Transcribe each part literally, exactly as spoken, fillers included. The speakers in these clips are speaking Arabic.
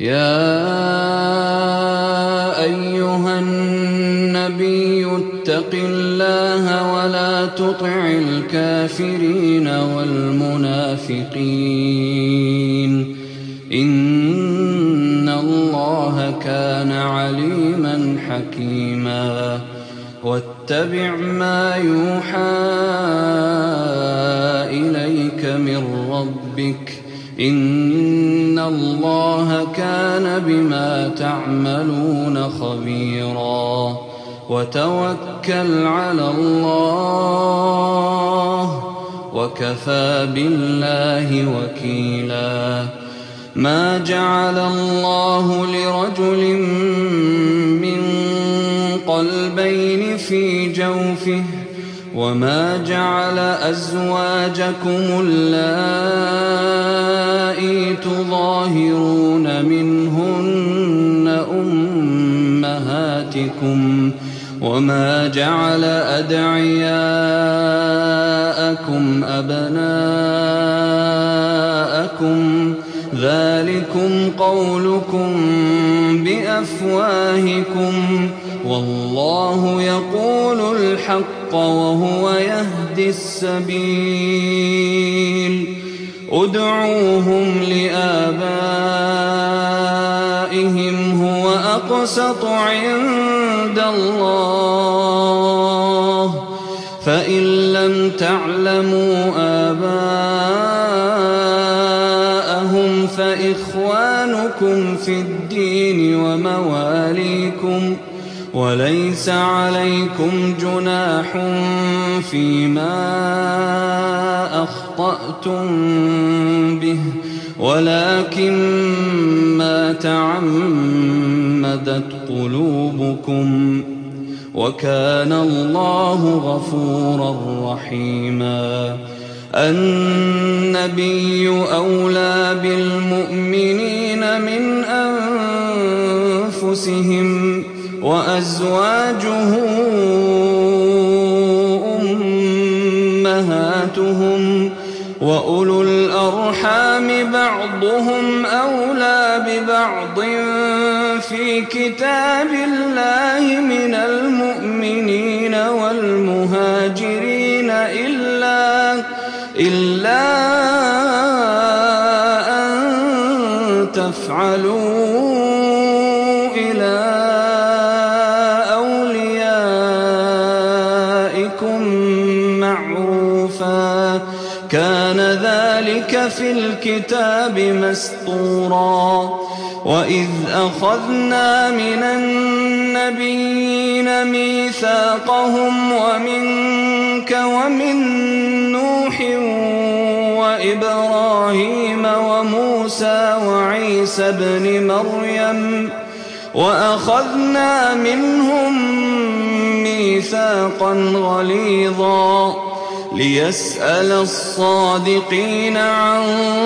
يا أيها النبي اتق الله ولا تطع الكافرين والمنافقين إن الله كان عليما حكيما واتبع ما يوحى إليك من ربك إن الله كان بما تعملون خبيرا وتوكل على الله وكفى بالله وكيلا ما جعل الله لرجل من قلبين في جوفه وما جعل أزواجكم اللائي تظاهرون منهن أمهاتكم وما جعل أدعياءكم أبناءكم ذلكم قولكم بأفواهكم والله يقول الحق وهو يهدي السبيل ادعوهم لآبائهم هو أقسط عند الله فإن لم تعلموا آباءهم فإخوانكم في الدين ومواليكم وليس عليكم جناح فيما أخطأتم به ولكن ما تعمدت قلوبكم وكان الله غفورا رحيما النبي أولى بالمؤمنين من أنفسهم وأزواجه أمهاتهم وأولو الأرحام بعضهم أولى ببعض في كتاب الله من المؤمنين والمهاجرين إلا إلا أن تفعلوا إلى أوليائكم معروفا كان ذلك في الكتاب مسطورا وإذ أخذنا من النبيين ميثاقهم ومنك ومن نوح وإبراهيم وموسى وعيسى ابن مريم وأخذنا منهم ميثاقا غليظا ليسأل الصادقين عن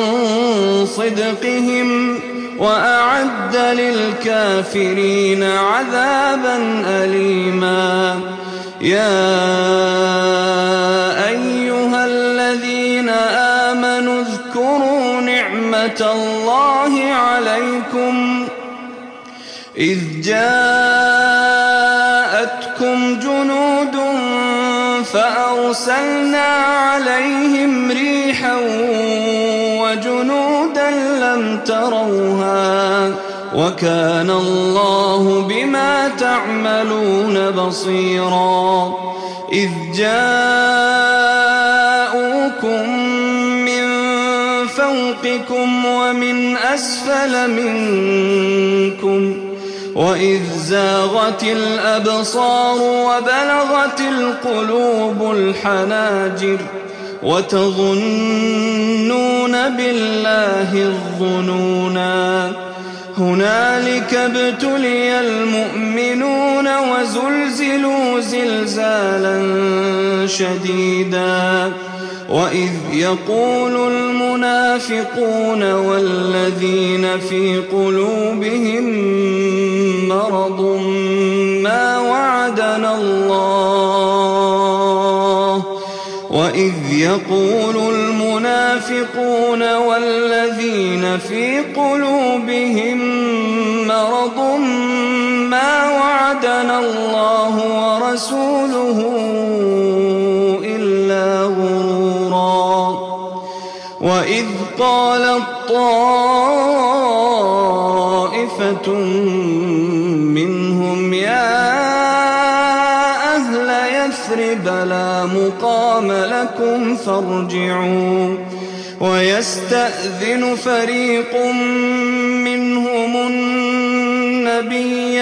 صدقهم وأعد للكافرين عذابا أليما يا أيها الذين آمنوا اذكروا نعمة الله عليكم إذ جاءتكم جنود فأرسلنا عليهم ريحا وجنودا لم تروها وكان الله بما تعملون بصيرا إذ جاءوكم من فوقكم ومن أسفل منكم وإذ زاغت الأبصار وبلغت القلوب الحناجر وتظنون بالله الظنونا هنالك ابتلي المؤمنون وزلزلوا زلزالا شديدا وإذ يقول المنافقون والذين في قلوبهم مرض ما وعدنا الله وإذ يقول المنافقون والذين في قلوبهم مرض ما وعدنا الله ورسوله إلا غرورا وإذ قالت طائفة منهم يا أهل يثرب لا مقام لكم فارجعوا ويستأذن فريق منهم النبي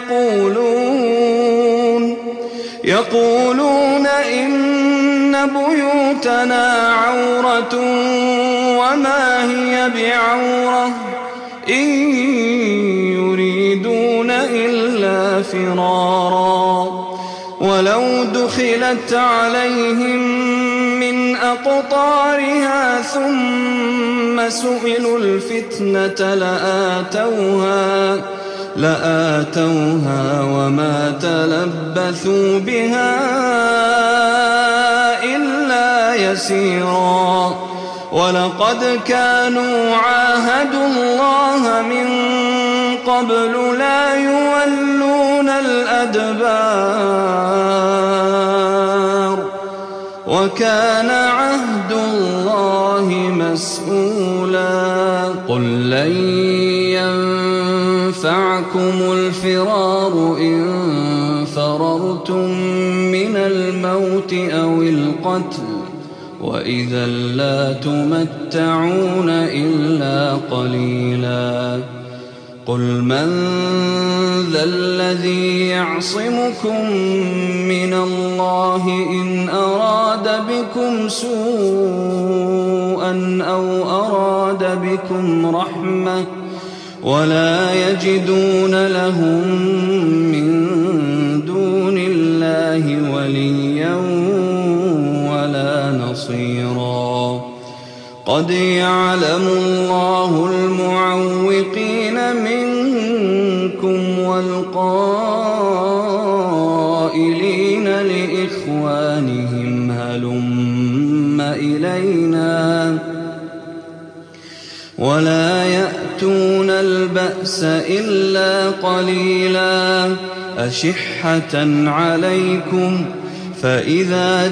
يقولون يقولون إن بيوتنا عورة وما هي بعورة إن يريدون إلا فرارا ولو دخلت عليهم من أقطارها ثم سئلوا الفتنة لآتوها لآتوها وما تلبثوا بها إلا يسيرا ولقد كانوا عاهدوا الله من قبل لا يولون الأدبار وكان عهد الله مسؤولا قل لن ينفعكم الفرار إن فررتم من الموت أو القتل وإذا لا تمتعون إلا قليلا قل من ذا الذي يعصمكم من الله إن أراد بكم سوءا أو أراد بكم رحمة ولا يجدون لهم من دون الله وليا ولا نصيرا قد يعلم الله المعوقين منكم والقائلين لإخوانهم هلم إلينا ولا يأتون البأس إلا قليلا أشحة عليكم فإذا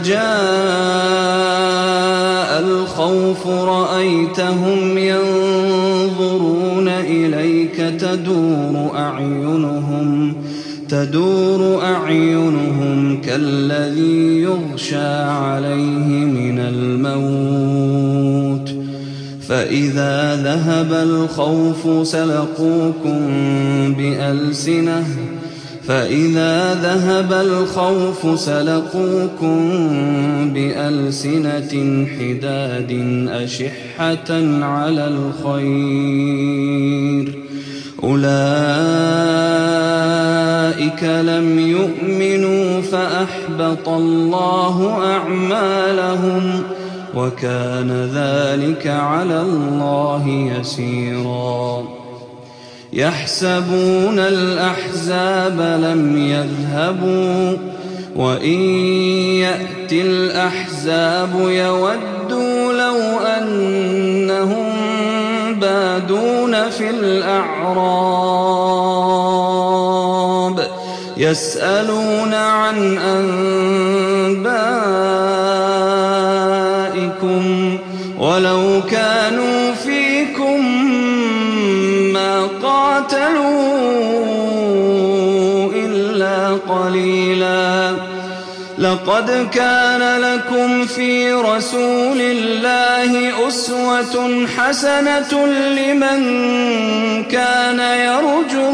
جاء الخوف رأيتهم ينظرون إليك تدور أعينهم تدور أعينهم كالذي يغشى عليه من الموت فإذا ذهب الخوف سلقوكم بألسنة فإذا ذهب الخوف سلقوكم بألسنة حداد أشحة على الخير أولئك لم يؤمنوا فأحبط الله أعمالهم وكان ذلك على الله يسيرا يحسبون الأحزاب لم يذهبوا وإن يأتي الأحزاب يودوا لو أنهم بادون في الأعراب يسألون عن أنبائكم ولو كانوا فيكم ما قاتلوا إلا قليلا لقد كان لكم في رسول الله أسوة حسنة لمن كان يرجو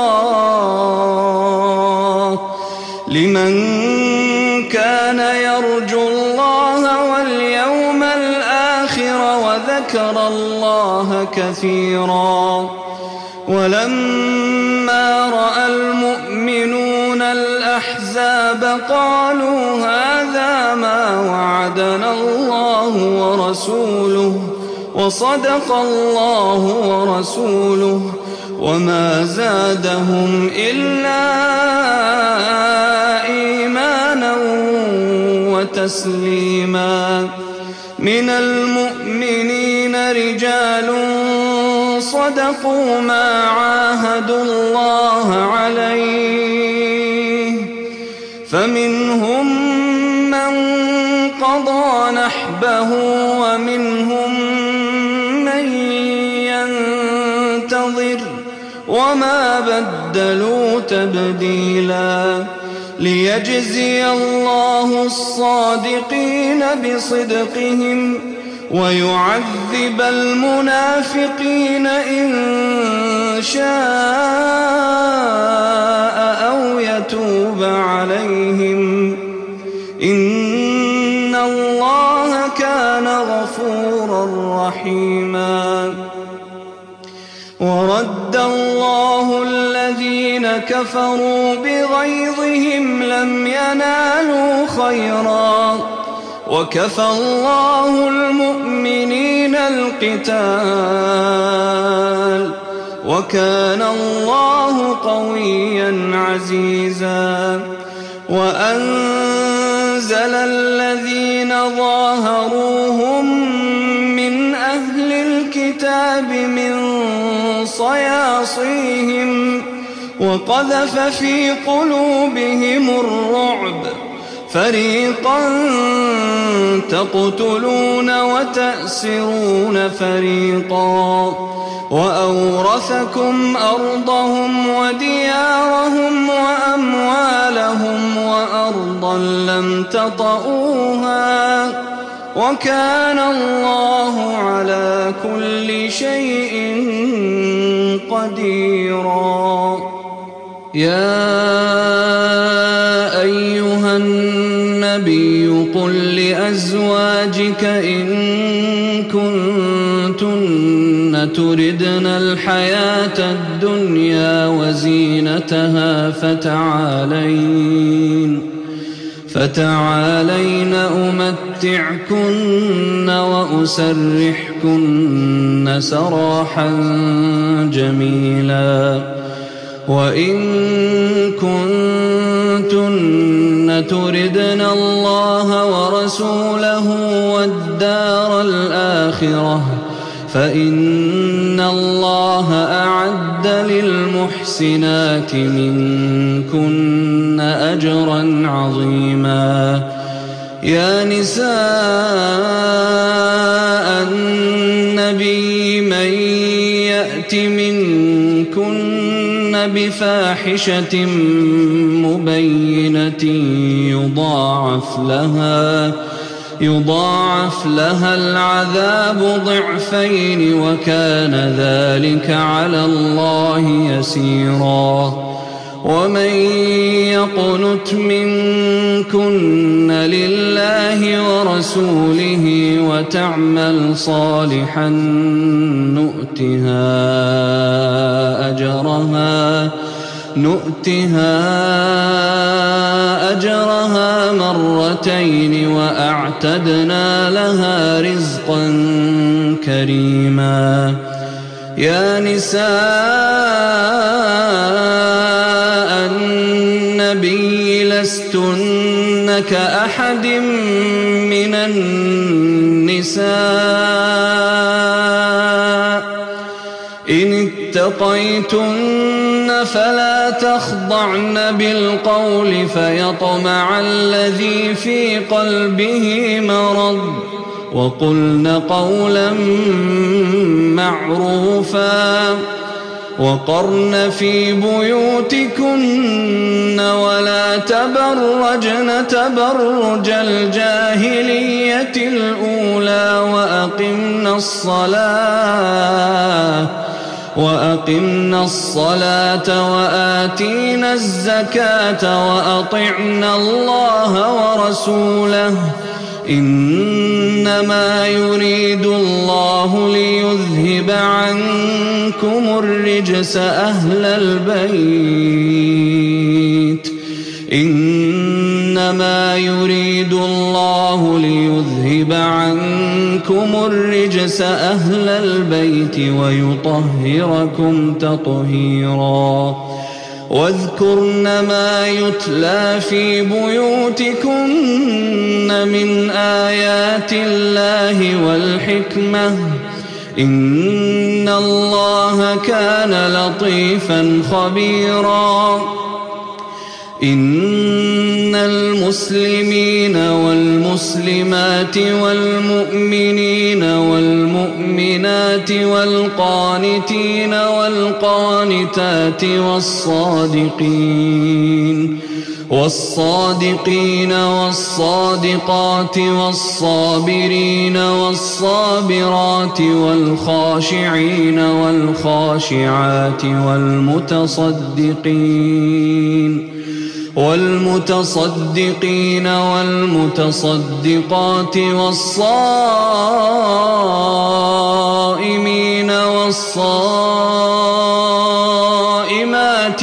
الله لمن كان يرجو الله واليوم الآخر وذكر الله كثيرا ولما رأى المؤمنون الأحزاب قالوا هذا ما وعدنا الله ورسوله وصدق الله ورسوله وما زادهم إلا إيمانا وتسليما من المؤمنين رجال صدقوا ما عاهدوا الله فمنهم من قضى نحبه ومنهم من ينتظر وما بدلوا تبديلا ليجزي الله الصادقين بصدقهم ويعذب المنافقين إن شاء أو يتوب عليهم إن الله كان غفورا رحيما ورد الله الذين كفروا بغيظهم لم ينالوا خيرا وكفى الله المؤمنين القتال وكان الله قويا عزيزا وأنزل الذين ظاهروهم من أهل الكتاب من صياصيهم وقذف في قلوبهم الرعب فريقا تقتلون وتأسرون فريقا وأورثكم أرضهم وديارهم وأموالهم وأرضا لم تطئوها وكان الله على كل شيء قديرا يا أيها النبي قل لأزواجك إن كنتن تردن الحياة الدنيا وزينتها فتعالين فتعالين أمتعكن وأسرحكن سراحا جميلا وإن كنتن تردن الله ورسوله والدار الآخرة فإن الله أعد للمحسنات منكن أجرا عظيما يا نساء النبي من يأت منكن بفاحشة مبينة يضاعف لها يضاعف لها العذاب ضعفين وكان ذلك على الله يسيرا ومن يقنت منكن لله ورسوله وتعمل صالحا نؤتها أجرها نؤتها أجرها مرتين وأعتدنا لها رزقا كريما يا نساء النبي لستن كأحد من النساء إن اتقيتن فلا تخضعن بالقول فيطمع الذي في قلبه مرض وقلن قولا معروفا وقرن في بيوتكن ولا تبرجن تبرج الجاهلية الأولى وأقمنا الصلاة وأقمنا الصلاة وآتينا الزكاة وأطعنا الله ورسوله إنما يريد الله ليذهب عنكم الرجس أهل البيت إنما يريد الله ليذهب عنكم الرجس أهل البيت ويطهركم تطهيرا واذكرن ما يتلى في بيوتكن من آيات الله والحكمة إن الله كان لطيفا خبيرا إن المسلمين والمسلمات والمؤمنين والمؤمنات والقانتين والقانتات والصادقين والصادقين والصادقات والصابرين والصابرات والخاشعين والخاشعات والمتصدقين والمتصدقين والمتصدقات والصائمين والصائمات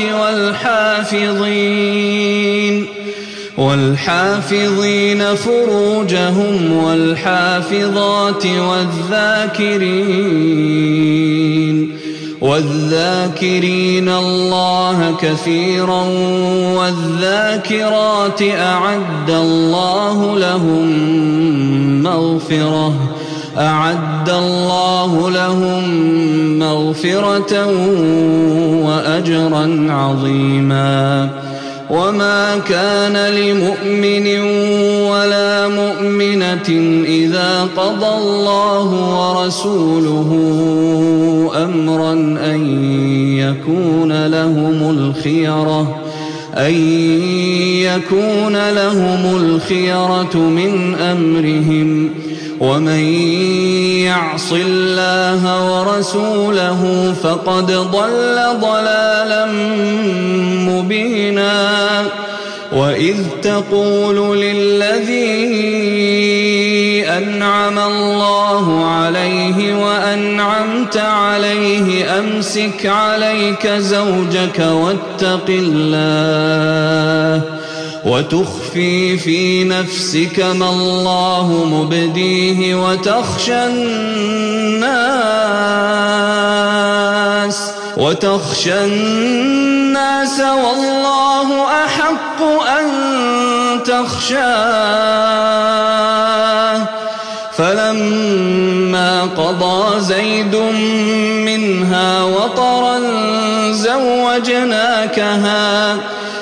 والحافظين والحافظين فروجهم والحافظات والذاكرين والذاكرين الله كثيرا والذاكرات أعد الله لهم مغفرة أعد الله لهم مغفرة وأجرا عظيما. وما كان لمؤمن ولا مؤمنة إذا قضى الله ورسوله أمرا أن يكون لهم الخيرة أن يكون لهم الخيرة من أمرهم ومن يعص الله ورسوله فقد ضل ضلالا مبينا. وإذ تقول للذي أنعم الله عليه وأنعمت عليه أمسك عليك زوجك واتق الله وتخفي في نفسك ما الله مبديه وتخشى الناس وتخشى الناس والله أحق أن تخشاه. فلما قضى زيد منها وطرا زوجناكها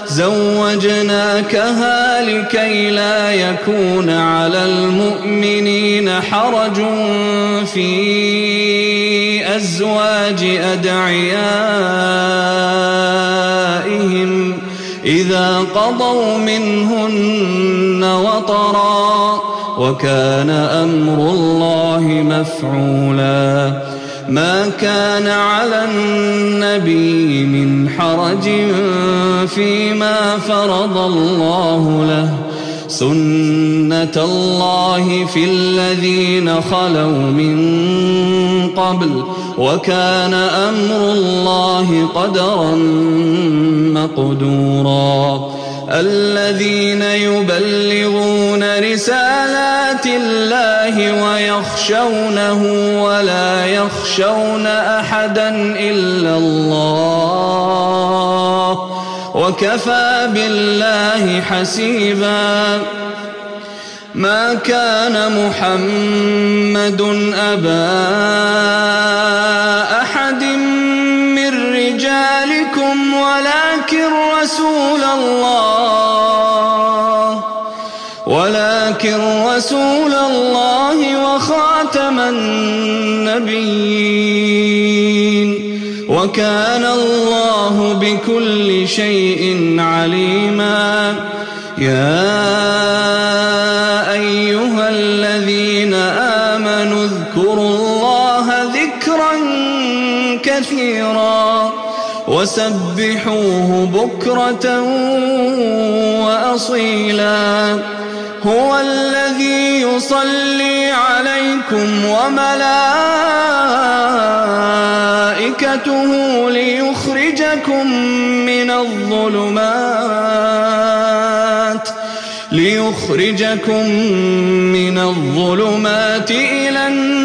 زوجناكها لكي لا يكون على المؤمنين حرج في أزواج أدعيائهم إذا قضوا منهن وطرا وكان أمر الله مفعولا. ما كان على النبي من حرج فيما فرض الله له سنة الله في الذين خلوا من قبل وكان أمر الله قدرا مقدورا. الذين يبلغون رسالات الله ويخشونه ولا يخشون أحدا إلا الله وكفى بالله حسيبا. ما كان محمد أبا أحد من رجالكم ولكن رسول الله ولكن رسول الله وخاتم النبيين وكان الله بكل شيء عليما. يا أيها الذين آمنوا اذكروا الله ذكرا كثيرا وسبحوه بكرة وأصيلا. هو الذي يصلي عليكم وملائكته ليخرجكم من الظلمات ليخرجكم من الظلمات إلى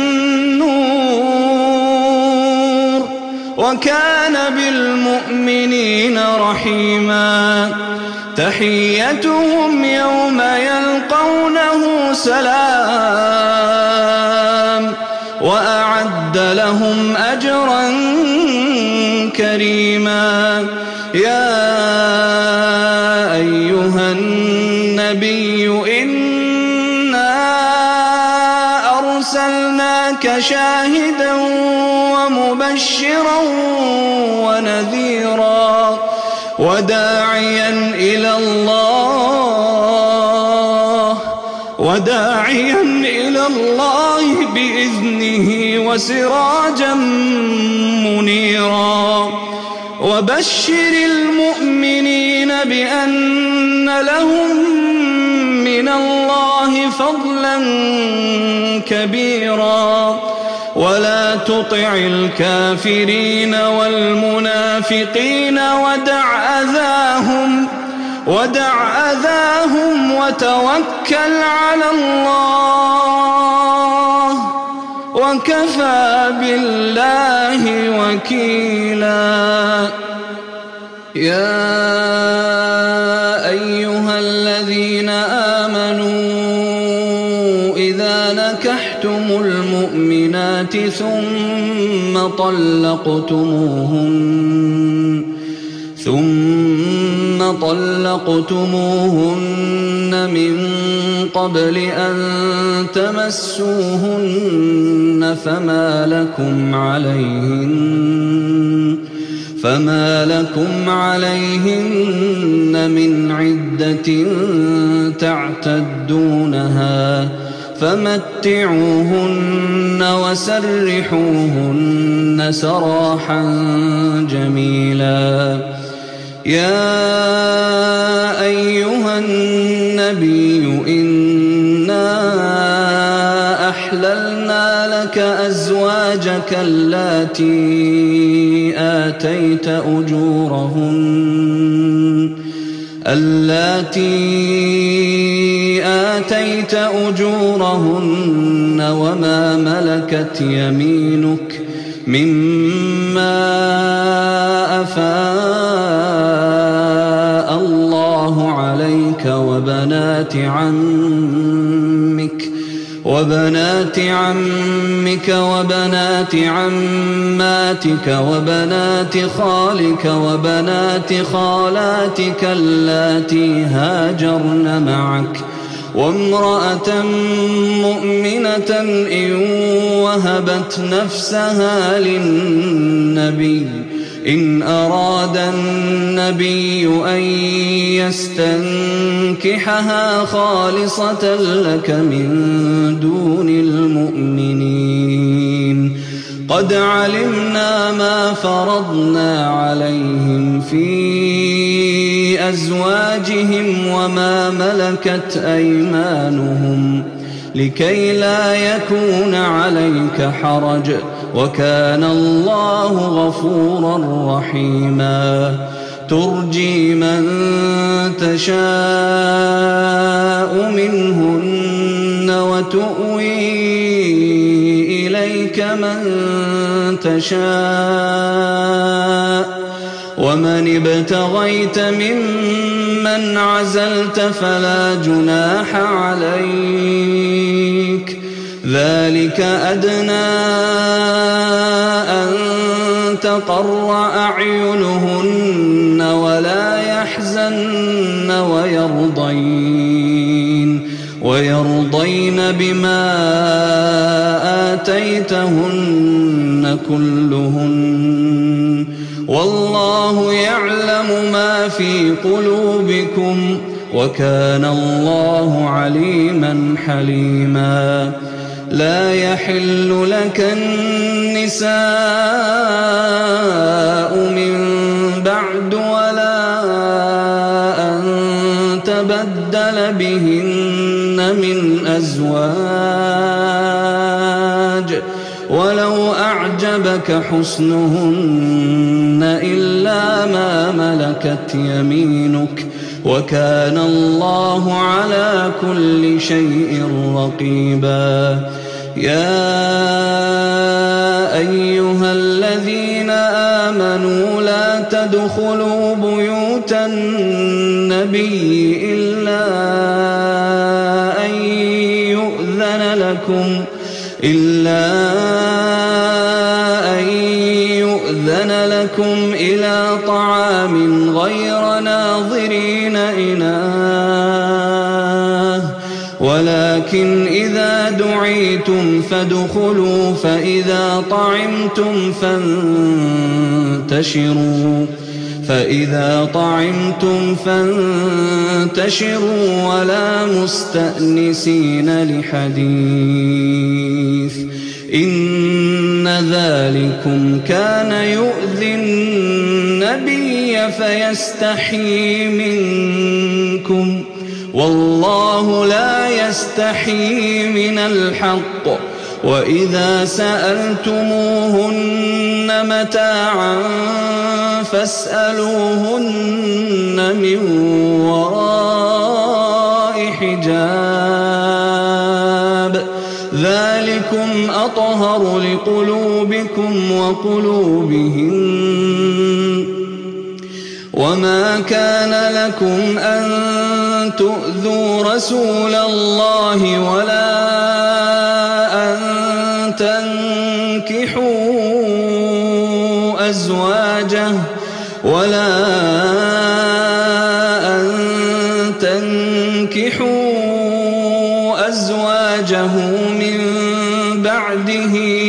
النور وكان بالمؤمنين رحيما. تحيتهم يوم يلقونه سلام وأعد لهم أجرا كريما. يا أرسلناك شاهدا ومبشرا ونذيرا وداعيا إلى الله وداعيا إلى الله بإذنه وسراجا منيرا وبشر المؤمنين بأن لهم من الله فضلا كبيرا ولا تطع الكافرين والمنافقين ودع أذاهم ودع أذاهم وتوكل على الله وكفى بالله وكيلا. يا أيها الذين آمنوا إذا نكحتم المؤمنات ثم طلقتموهن ثم طلقتموهن من قبل أن تمسوهن فما لكم عليهن فما لكم عليهن من عدة تعتدونها فمتعوهن وسرحوهن سراحا جميلا. يا أيها النبي إنا أحللنا لك أزواجك اللاتي آتيت أجورهن اللاتي آتيت أجورهن وما ملكت يمينك مما أفاء الله عليك وبنات عمك وبنات عمك وبنات عماتك وبنات خالك وبنات خالاتك اللاتي هاجرن معك وامرأة مؤمنة إن وهبت نفسها للنبي إن أراد النبي أن يستنكحها خالصة لك من دون المؤمنين. قد علمنا ما فرضنا عليهم في أزواجهم وما ملكت أيمانهم لكي لا يكون عليك حرج وكان الله غفورا رحيما. ترجي من تشاء منهن وتؤوي إليك من تشاء ومن ابتغيت ممن عزلت فلا جناح عليك ذلك أدنى أن تقر أعينهن ولا يحزن ويرضين ويرضين بما آتيتهن كلهن والله يعلم ما في قلوبكم وكان الله عليما حليما. لا يحل لك النساء من بعد ولا أن تبدل بهن من أزواج ولو أعجبك حسنهن إلا ما ملكت يمينك وكان الله على كل شيء رقيبا. يا أيها الذين آمنوا لا تدخلوا بيوت النبي إلا أن يؤذن لكم إلا أن يؤذن لكم إلى طعام غير ناظرين إناه ولكن إذا دعيتم فادخلوا فإذا طعمتم فانتشروا فإذا طعمتم فانتشروا ولا مستأنسين لحديث إن ذلكم كان يؤذي النبي فيستحيي منكم والله لا يستحيي من الحق وإذا سألتموهن متاعا فاسألوهن من وراء حجاب ذلكم أطهر لقلوبكم وقلوبهن وما كان لكم أن تؤذوا رسول الله ولا أن تنكحوا أزواجه ولا أن تنكحوا أزواجه من بعده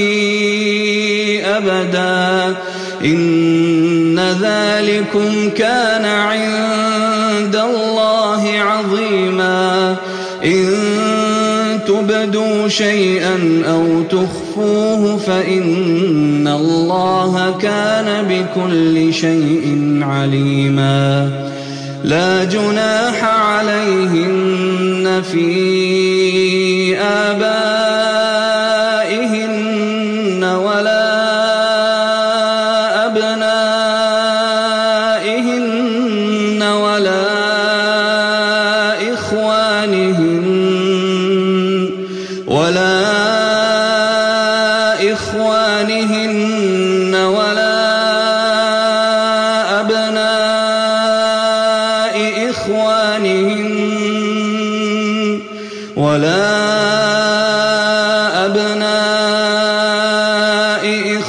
أبدا إن ذلكم كان عند الله عظيما إن تبدوا شيئا أو تخفوه فإن الله كان بكل شيء عليما لا جناح عليهن في آبائهن ولا أبنائهن ولا إخوانهن ولا إخوانهن ولا أبناء إخوانهن ولا أبناء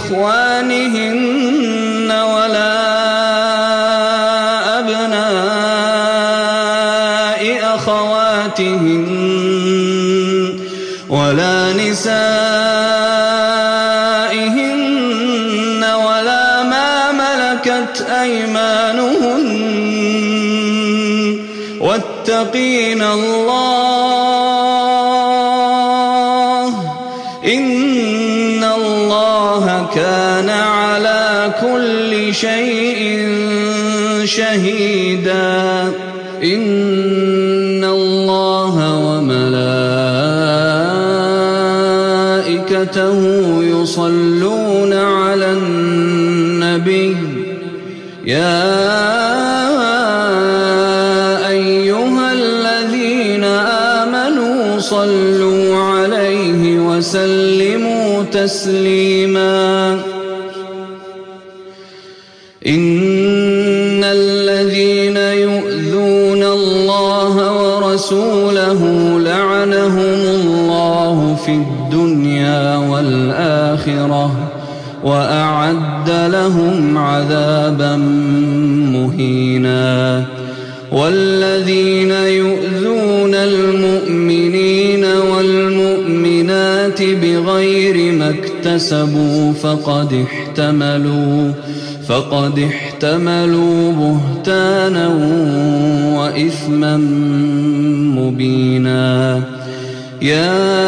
إخوانهن ولا أبناء أخواتهن ولا نسائهن ولا ما ملكت أيمانهن واتقين الله إن الله كان على كل شيء شهيدا إن الله وملائكته يصلون على النبي يا أيها الذين آمنوا صلوا عليه وسلموا تسليما إن الذين يؤذون الله ورسوله لعنهم الله في الدنيا والآخرة وأعد لهم عذابا مهينا والذين يؤذون المؤمنين والمؤمنات بغير ما اكتسبوا فقد احتملوا فقد احتملوا بهتانا وإثما مبينا يا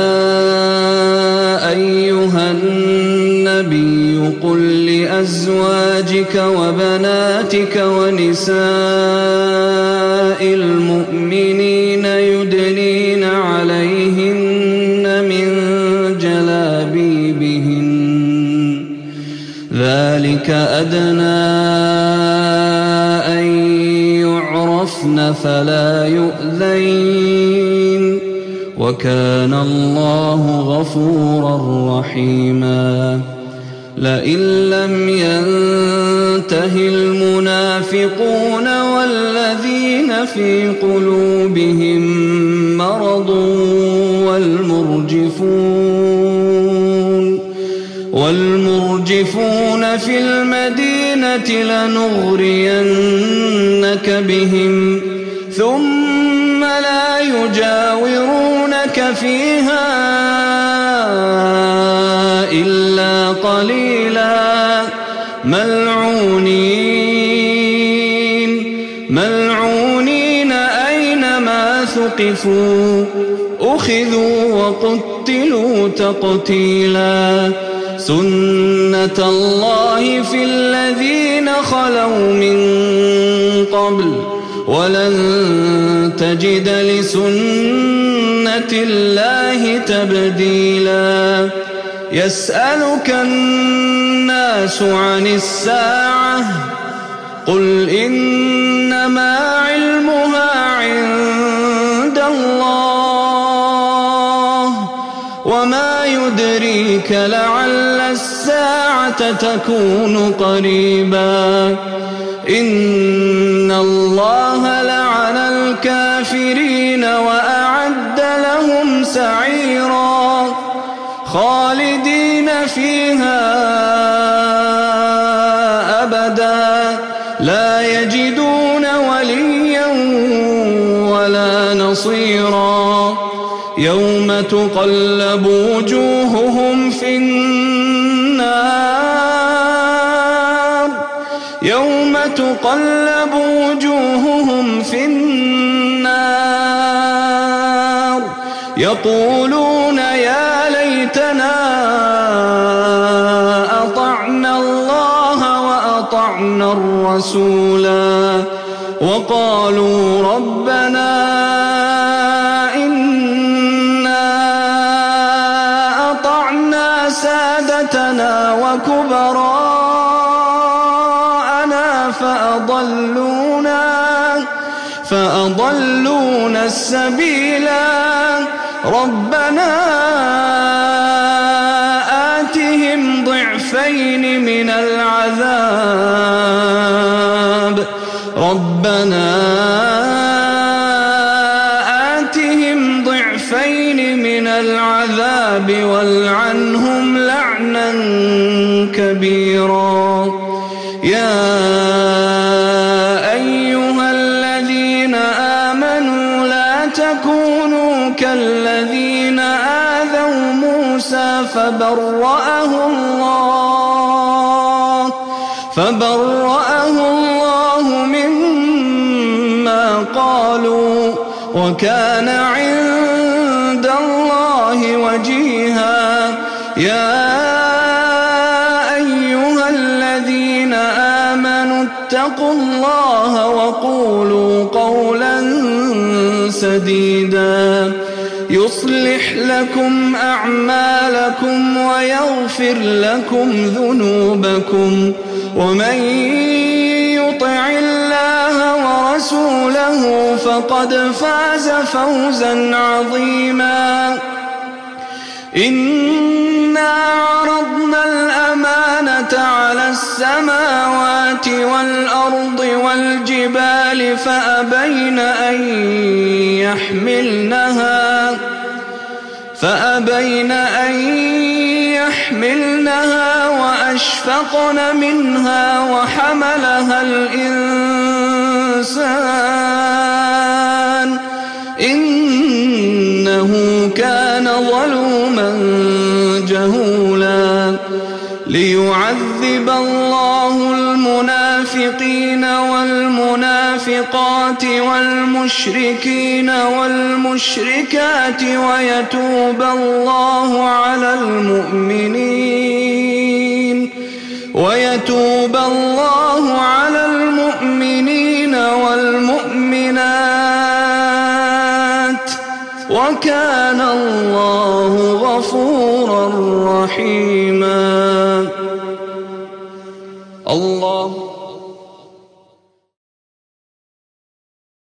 أيها النبي قل لأزواجك وبناتك ونساء المؤمنين يدنين عليهن من جلابيبهن ذلك أدنى أن يعرفن فلا يؤذين وكان الله غفورا رحيما لئن لم ينته المنافقون والذين في قلوبهم مرض والمرجفون والمرجفون في المدينة لنغرينك بهم ثم لا يجاورونك فيها إلا قليلا ملعونين ملعونين أينما ثقفوا أخذوا وقتلوا تقتيلا سنة الله في الذين خلوا من قبل ولن تجد لسنة الله تبديلا يسألك الناس عن الساعة قل إنما علمها عند الله وما يدريك لعل الساعة تكون قريبا إن الله لعن الكافرين وأعد لهم سعيرا خالدين فيها أبدا لا يجدون وليا ولا نصيرا يوم تقلب وجوههم في النار يوم تقلب وجوههم في النار يقولون يا ليتنا أطعنا الله وأطعنا الرسولا وقالوا ربنا إنا أطعنا سادتنا وكبراءنا فأضلونا فأضلونا السبيلا ربنا آتهم ضعفين من العذاب ربنا آتهم ضعفين من العذاب والعنهم لعنا كبيرا يا أيها الذين آمنوا لا تكونوا كالذين آذوا موسى فبرأه الله فبرأه الله مما قالوا وكان عند الله وجيها يا أيها الذين آمنوا اتقوا الله وقولوا قولا سديدا يصلح لكم أعمالكم ويغفر لكم ذنوبكم ومن يطع الله ورسوله فقد فاز فوزا عظيما إنا عرضنا الأمانة على السماوات والأرض والجبال فأبين أن يحملنها فأبين أن يحملنها وأشفقن منها وحملها الإنسان إنه كان ظلوما جهولا ليعذب الله المنافقين والمنافقات والمشركين والمشركات ويتوب الله على المؤمنين ويتوب الله على المؤمنين والمؤمنات وكان الله غفورا رحيما.